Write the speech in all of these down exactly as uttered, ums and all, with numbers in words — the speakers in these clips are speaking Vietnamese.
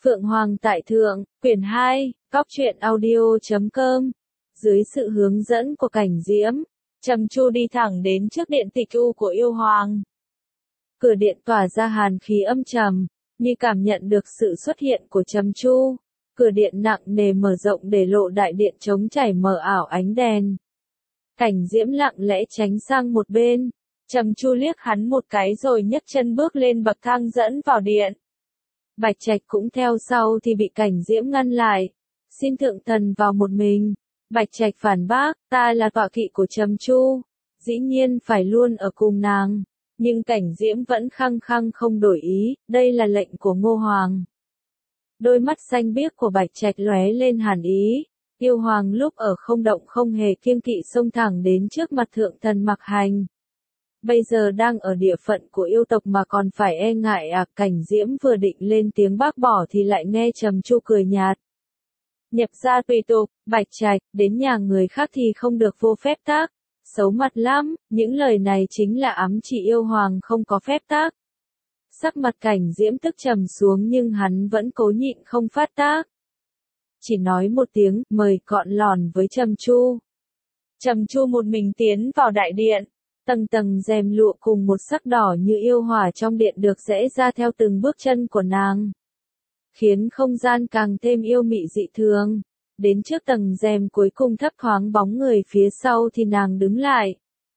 Phượng Hoàng tại Thượng, quyển hai, Cóc truyện audio chấm com. Dưới sự hướng dẫn của Cảnh Diễm, Trầm Chu đi thẳng đến trước điện tịch u của yêu hoàng. Cửa điện tỏa ra hàn khí âm trầm, như cảm nhận được sự xuất hiện của Trầm Chu. Cửa điện nặng nề mở rộng để lộ đại điện trống trải mờ ảo ánh đèn. Cảnh Diễm lặng lẽ tránh sang một bên. Trầm Chu liếc hắn một cái rồi nhấc chân bước lên bậc thang dẫn vào điện. Bạch Trạch cũng theo sau thì bị Cảnh Diễm ngăn lại. Xin thượng thần vào một mình. Bạch Trạch phản bác, ta là tọa kỵ của Trầm Chu, dĩ nhiên phải luôn ở cùng nàng. Nhưng Cảnh Diễm vẫn khăng khăng không đổi ý, đây là lệnh của Ngô Hoàng. Đôi mắt xanh biếc của Bạch Trạch lóe lên hàn ý. Yêu hoàng lúc ở không động không hề kiêng kỵ xông thẳng đến trước mặt thượng thần mặc hành. Bây giờ đang ở địa phận của yêu tộc mà còn phải e ngại à? Cảnh Diễm vừa định lên tiếng bác bỏ thì lại nghe Trầm Chu cười nhạt. Nhập gia tùy tục, Bạch Trạch, đến nhà người khác thì không được vô phép tác. Xấu mặt lắm, những lời này chính là ám chỉ yêu hoàng không có phép tác. Sắc mặt Cảnh Diễm tức trầm xuống nhưng hắn vẫn cố nhịn không phát tác. Chỉ nói một tiếng, mời cọn lòn với Trầm Chu. Trầm Chu một mình tiến vào đại điện. Tầng tầng rèm lụa cùng một sắc đỏ như yêu hỏa trong điện được rẽ ra theo từng bước chân của nàng. Khiến không gian càng thêm yêu mị dị thường. Đến trước tầng rèm cuối cùng thấp thoáng bóng người phía sau thì nàng đứng lại.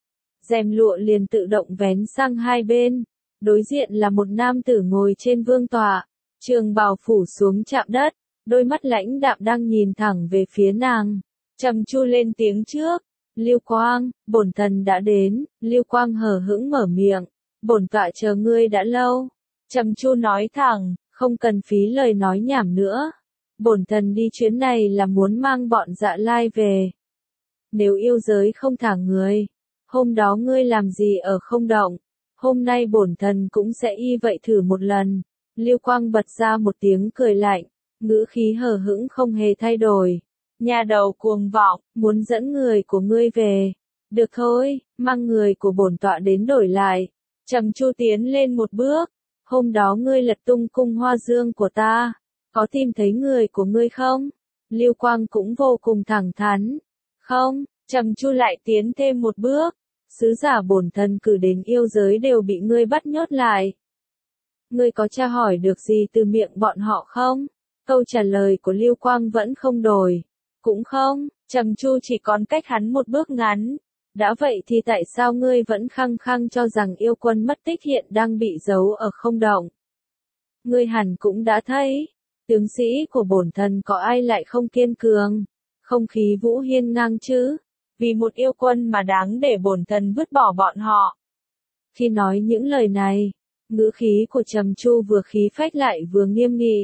Rèm lụa liền tự động vén sang hai bên. Đối diện là một nam tử ngồi trên vương tọa. Trường bào phủ xuống chạm đất. Đôi mắt lãnh đạm đang nhìn thẳng về phía nàng. Trầm Chu lên tiếng trước. Lưu Quang, bổn thần đã đến. Lưu Quang hờ hững mở miệng. Bổn tọa chờ ngươi đã lâu. Trầm Chu nói thẳng, không cần phí lời nói nhảm nữa. Bổn thần đi chuyến này là muốn mang bọn Dạ Lai về. Nếu yêu giới không thả người, hôm đó ngươi làm gì ở không động, hôm nay bổn thần cũng sẽ y vậy thử một lần. Lưu Quang bật ra một tiếng cười lạnh, ngữ khí hờ hững không hề thay đổi. Nhà đầu cuồng vọng, muốn dẫn người của ngươi về. Được thôi, mang người của bổn tọa đến đổi lại. Trầm Chu tiến lên một bước. Hôm đó ngươi lật tung cung hoa dương của ta. Có tìm thấy người của ngươi không? Lưu Quang cũng vô cùng thẳng thắn. Không, Trầm Chu lại tiến thêm một bước. Sứ giả bổn thần cử đến yêu giới đều bị ngươi bắt nhốt lại. Ngươi có tra hỏi được gì từ miệng bọn họ không? Câu trả lời của Lưu Quang vẫn không đổi. Cũng không, Trầm Chu chỉ còn cách hắn một bước ngắn. Đã vậy thì tại sao ngươi vẫn khăng khăng cho rằng yêu quân mất tích hiện đang bị giấu ở không động? Ngươi hẳn cũng đã thấy, tướng sĩ của bổn thần có ai lại không kiên cường, không khí vũ hiên ngang chứ? Vì một yêu quân mà đáng để bổn thần vứt bỏ bọn họ. Khi nói những lời này, ngữ khí của Trầm Chu vừa khí phách lại vừa nghiêm nghị.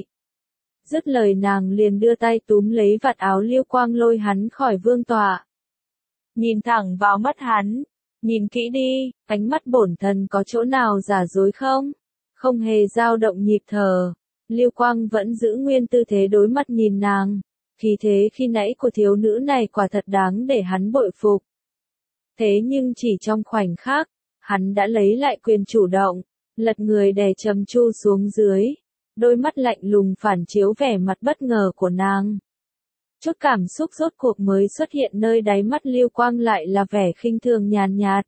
Dứt lời nàng liền đưa tay túm lấy vạt áo Lưu Quang lôi hắn khỏi vương tọa. Nhìn thẳng vào mắt hắn, nhìn kỹ đi, ánh mắt bổn thần có chỗ nào giả dối không? Không hề dao động nhịp thở. Lưu Quang vẫn giữ nguyên tư thế đối mắt nhìn nàng. Khí thế khi nãy của thiếu nữ này quả thật đáng để hắn bội phục. Thế nhưng chỉ trong khoảnh khắc, hắn đã lấy lại quyền chủ động, lật người đè Trầm Chu xuống dưới. Đôi mắt lạnh lùng phản chiếu vẻ mặt bất ngờ của nàng. Chút cảm xúc rốt cuộc mới xuất hiện nơi đáy mắt Lưu Quang lại là vẻ khinh thường nhàn nhạt.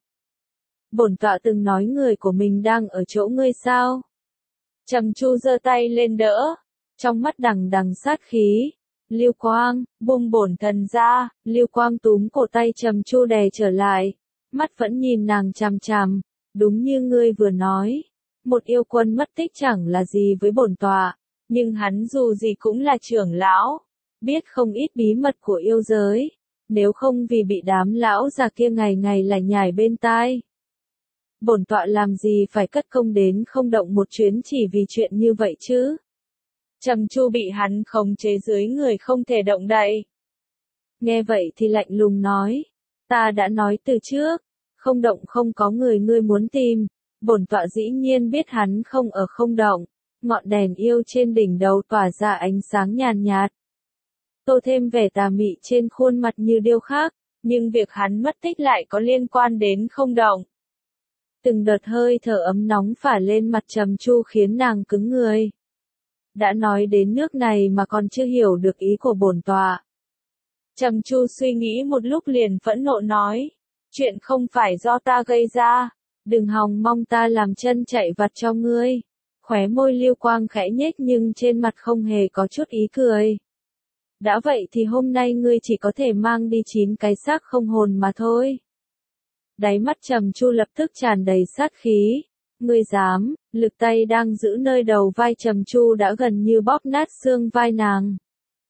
Bổn tọa từng nói người của mình đang ở chỗ ngươi sao? Trầm Chu giơ tay lên đỡ, trong mắt đằng đằng sát khí. Lưu Quang, buông bổn thần ra. Lưu Quang túm cổ tay Trầm Chu đè trở lại, mắt vẫn nhìn nàng chằm chằm. Đúng như ngươi vừa nói, một yêu quân mất tích chẳng là gì với bổn tọa, nhưng hắn dù gì cũng là trưởng lão, biết không ít bí mật của yêu giới, nếu không vì bị đám lão già kia ngày ngày lải nhải bên tai. Bổn tọa làm gì phải cất công đến không động một chuyến chỉ vì chuyện như vậy chứ? Trầm Chu bị hắn khống chế dưới người không thể động đậy. Nghe vậy thì lạnh lùng nói, ta đã nói từ trước, không động không có người ngươi muốn tìm. Bổn tọa dĩ nhiên biết hắn không ở không động. Ngọn đèn yêu trên đỉnh đầu tỏa ra ánh sáng nhàn nhạt. Tô thêm vẻ tà mị trên khuôn mặt như điêu khắc, nhưng việc hắn mất tích lại có liên quan đến không động. Từng đợt hơi thở ấm nóng phả lên mặt Trầm Chu khiến nàng cứng người. đã nói đến nước này mà còn chưa hiểu được ý của bổn tọa. Trầm Chu suy nghĩ một lúc liền phẫn nộ nói, chuyện không phải do ta gây ra, đừng hòng mong ta làm chân chạy vặt cho ngươi. Khóe môi Lưu Quang khẽ nhếch nhưng trên mặt không hề có chút ý cười. Đã vậy thì hôm nay ngươi chỉ có thể mang đi chín cái xác không hồn mà thôi. Đáy mắt Trầm Chu lập tức tràn đầy sát khí. Ngươi dám, lực tay đang giữ nơi đầu vai Trầm Chu đã gần như bóp nát xương vai nàng.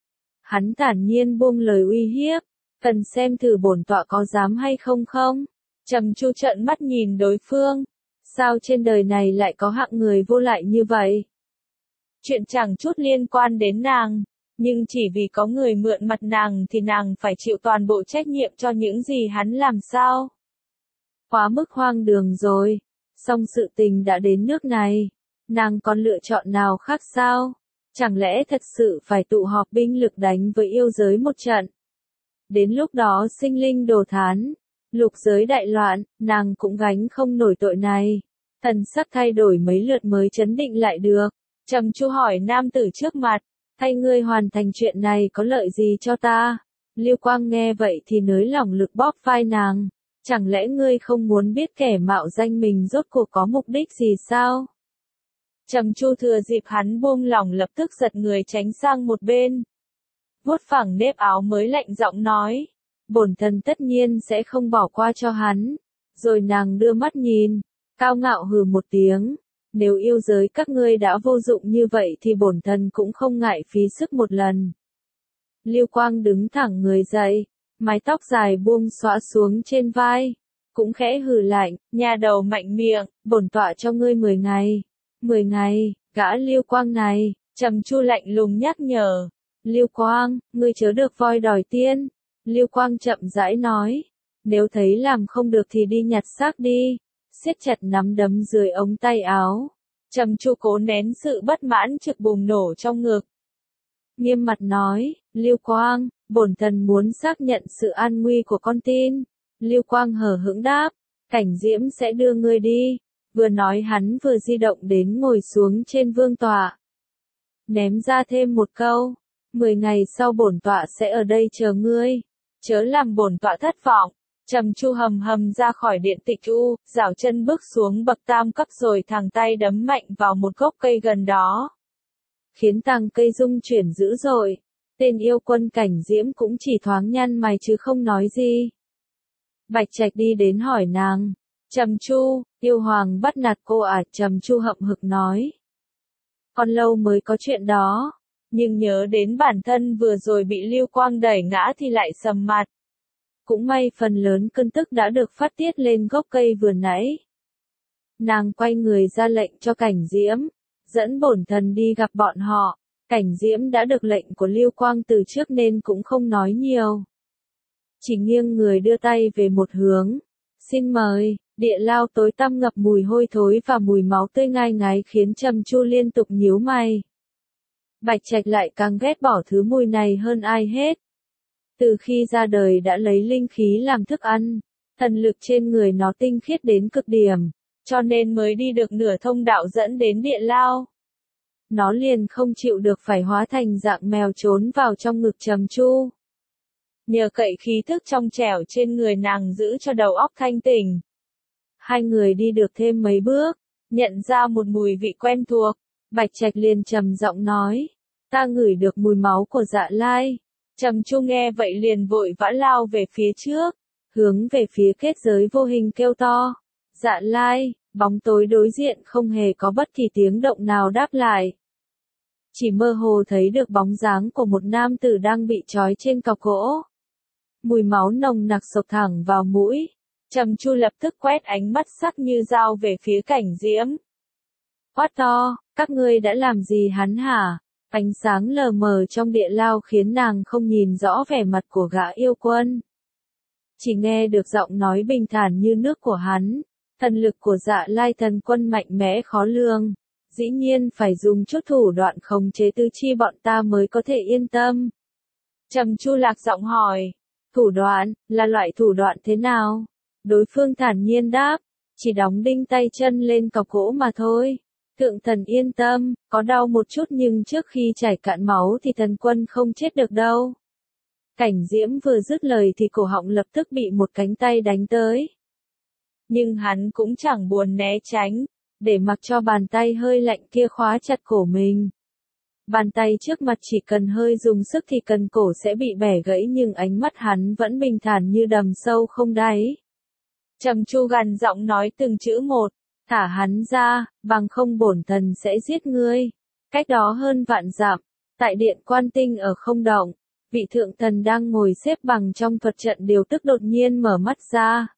Hắn thản nhiên buông lời uy hiếp, cần xem thử bổn tọa có dám hay không không? Trầm Chu trợn mắt nhìn đối phương, sao trên đời này lại có hạng người vô lại như vậy? Chuyện chẳng chút liên quan đến nàng, nhưng chỉ vì có người mượn mặt nàng thì nàng phải chịu toàn bộ trách nhiệm cho những gì hắn làm sao? Quá mức hoang đường rồi, song sự tình đã đến nước này, nàng còn lựa chọn nào khác sao? Chẳng lẽ thật sự phải tụ họp binh lực đánh với yêu giới một trận? Đến lúc đó sinh linh đồ thán, lục giới đại loạn, nàng cũng gánh không nổi tội này. Thần sắc thay đổi mấy lượt mới chấn định lại được. Trầm Chu hỏi nam tử trước mặt, thay ngươi hoàn thành chuyện này có lợi gì cho ta? Lưu Quang nghe vậy thì nới lỏng lực bóp vai nàng. Chẳng lẽ ngươi không muốn biết kẻ mạo danh mình rốt cuộc có mục đích gì sao? Trầm Chu thừa dịp hắn buông lỏng lập tức giật người tránh sang một bên. Vuốt phẳng nếp áo mới lạnh giọng nói, bổn thần tất nhiên sẽ không bỏ qua cho hắn. Rồi nàng đưa mắt nhìn, cao ngạo hừ một tiếng, nếu yêu giới các ngươi đã vô dụng như vậy thì bổn thần cũng không ngại phí sức một lần. Lưu Quang đứng thẳng người dậy, mái tóc dài buông xõa xuống trên vai, cũng khẽ hừ lạnh, nhà đầu mạnh miệng, bổn tọa cho ngươi mười ngày. Mười ngày, gã Lưu Quang này, Trầm Chu lạnh lùng nhắc nhở. Lưu Quang, ngươi chớ được voi đòi tiên. Lưu Quang chậm rãi nói, nếu thấy làm không được thì đi nhặt xác đi. Siết chặt nắm đấm dưới ống tay áo. Trầm Chu cố nén sự bất mãn trực bùng nổ trong ngực. Nghiêm mặt nói, Lưu Quang, bổn thần muốn xác nhận sự an nguy của con tin. Lưu Quang hờ hững đáp, Cảnh Diễm sẽ đưa ngươi đi. Vừa nói hắn vừa di động đến ngồi xuống trên vương tọa. Ném ra thêm một câu, mười ngày sau bổn tọa sẽ ở đây chờ ngươi. Chớ làm bổn tọa thất vọng. Trầm Chu hầm hầm ra khỏi điện tịch u, rảo chân bước xuống bậc tam cấp rồi thẳng tay đấm mạnh vào một gốc cây gần đó. Khiến tàng cây rung chuyển dữ dội. Tên yêu quân Cảnh Diễm cũng chỉ thoáng nhăn mày chứ không nói gì. Bạch Trạch đi đến hỏi nàng. Trầm Chu, yêu hoàng bắt nạt cô à? Trầm Chu hậm hực nói. Còn lâu mới có chuyện đó, nhưng nhớ đến bản thân vừa rồi bị Lưu Quang đẩy ngã thì lại sầm mặt. Cũng may phần lớn cơn tức đã được phát tiết lên gốc cây vừa nãy. Nàng quay người ra lệnh cho Cảnh Diễm, dẫn bổn thần đi gặp bọn họ. Cảnh Diễm đã được lệnh của Lưu Quang từ trước nên cũng không nói nhiều. Chỉ nghiêng người đưa tay về một hướng. Xin mời. Địa lao tối tăm ngập mùi hôi thối và mùi máu tươi ngai ngái khiến Trầm Chu liên tục nhíu mày. Bạch Trạch lại càng ghét bỏ thứ mùi này hơn ai hết. Từ khi ra đời đã lấy linh khí làm thức ăn, thần lực trên người nó tinh khiết đến cực điểm, cho nên mới đi được nửa thông đạo dẫn đến địa lao. Nó liền không chịu được phải hóa thành dạng mèo trốn vào trong ngực Trầm Chu. Nhờ cậy khí thức trong trẻo trên người nàng giữ cho đầu óc thanh tỉnh. Hai người đi được thêm mấy bước, nhận ra một mùi vị quen thuộc, Bạch Trạch liền trầm giọng nói, ta ngửi được mùi máu của Dạ Lai. Trầm Chu nghe vậy liền vội vã lao về phía trước, hướng về phía kết giới vô hình kêu to, Dạ Lai. Bóng tối đối diện không hề có bất kỳ tiếng động nào đáp lại. Chỉ mơ hồ thấy được bóng dáng của một nam tử đang bị trói trên cọc gỗ. Mùi máu nồng nặc sộc thẳng vào mũi. Trầm Chu lập tức quét ánh mắt sắc như dao về phía Cảnh Diễm. Quát to, các ngươi đã làm gì hắn hả? Ánh sáng lờ mờ trong địa lao khiến nàng không nhìn rõ vẻ mặt của gã yêu quân. Chỉ nghe được giọng nói bình thản như nước của hắn. Thần lực của Dạ Lai thần quân mạnh mẽ khó lường. Dĩ nhiên phải dùng chút thủ đoạn khống chế tứ chi bọn ta mới có thể yên tâm. Trầm Chu lạc giọng hỏi. Thủ đoạn, là loại thủ đoạn thế nào? Đối phương thản nhiên đáp. Chỉ đóng đinh tay chân lên cọc gỗ mà thôi. Thượng thần yên tâm, có đau một chút nhưng trước khi chảy cạn máu thì thần quân không chết được đâu. Cảnh Diễm vừa dứt lời thì cổ họng lập tức bị một cánh tay đánh tới. Nhưng hắn cũng chẳng buồn né tránh, để mặc cho bàn tay hơi lạnh kia khóa chặt cổ mình. Bàn tay trước mặt chỉ cần hơi dùng sức thì cần cổ sẽ bị bẻ gãy nhưng ánh mắt hắn vẫn bình thản như đầm sâu không đáy. Trầm Chu gằn giọng nói từng chữ một, thả hắn ra, bằng không bổn thần sẽ giết ngươi. Cách đó hơn vạn dặm, tại điện Quan Tinh ở không động, vị thượng thần đang ngồi xếp bằng trong thuật trận điều tức đột nhiên mở mắt ra.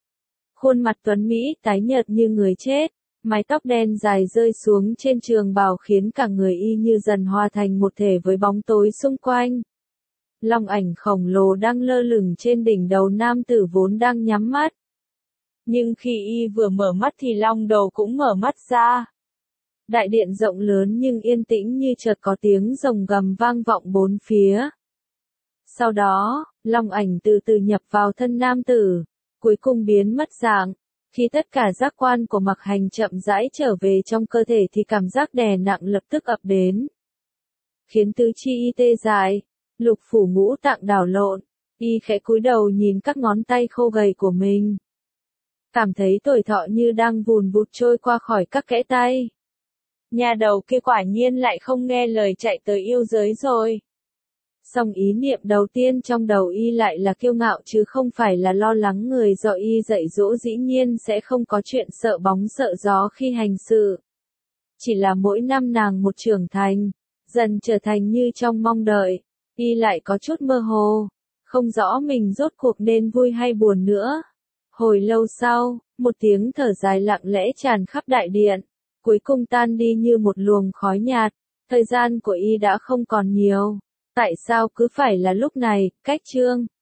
Khuôn mặt tuấn Mỹ tái nhợt như người chết, mái tóc đen dài rơi xuống trên trường bào khiến cả người y như dần hòa thành một thể với bóng tối xung quanh. Long ảnh khổng lồ đang lơ lửng trên đỉnh đầu nam tử vốn đang nhắm mắt. Nhưng khi y vừa mở mắt thì long đầu cũng mở mắt ra. Đại điện rộng lớn nhưng yên tĩnh như chợt có tiếng rồng gầm vang vọng bốn phía. Sau đó, long ảnh từ từ nhập vào thân nam tử, cuối cùng biến mất dạng. Khi tất cả giác quan của Mặc Hành chậm rãi trở về trong cơ thể thì cảm giác đè nặng lập tức ập đến. Khiến tứ chi y tê dại, lục phủ ngũ tạng đảo lộn, y khẽ cúi đầu nhìn các ngón tay khô gầy của mình. Cảm thấy tuổi thọ như đang vùn vụt trôi qua khỏi các kẽ tay. Nhà đầu kia quả nhiên lại không nghe lời chạy tới yêu giới rồi. Song ý niệm đầu tiên trong đầu y lại là kiêu ngạo chứ không phải là lo lắng người do y dạy dỗ, dĩ nhiên sẽ không có chuyện sợ bóng sợ gió khi hành sự. Chỉ là mỗi năm nàng một trưởng thành, dần trở thành như trong mong đợi, y lại có chút mơ hồ, không rõ mình rốt cuộc nên vui hay buồn nữa. Hồi lâu sau, một tiếng thở dài lặng lẽ tràn khắp đại điện, cuối cùng tan đi như một luồng khói nhạt, thời gian của y đã không còn nhiều. Tại sao cứ phải là lúc này? Cách chương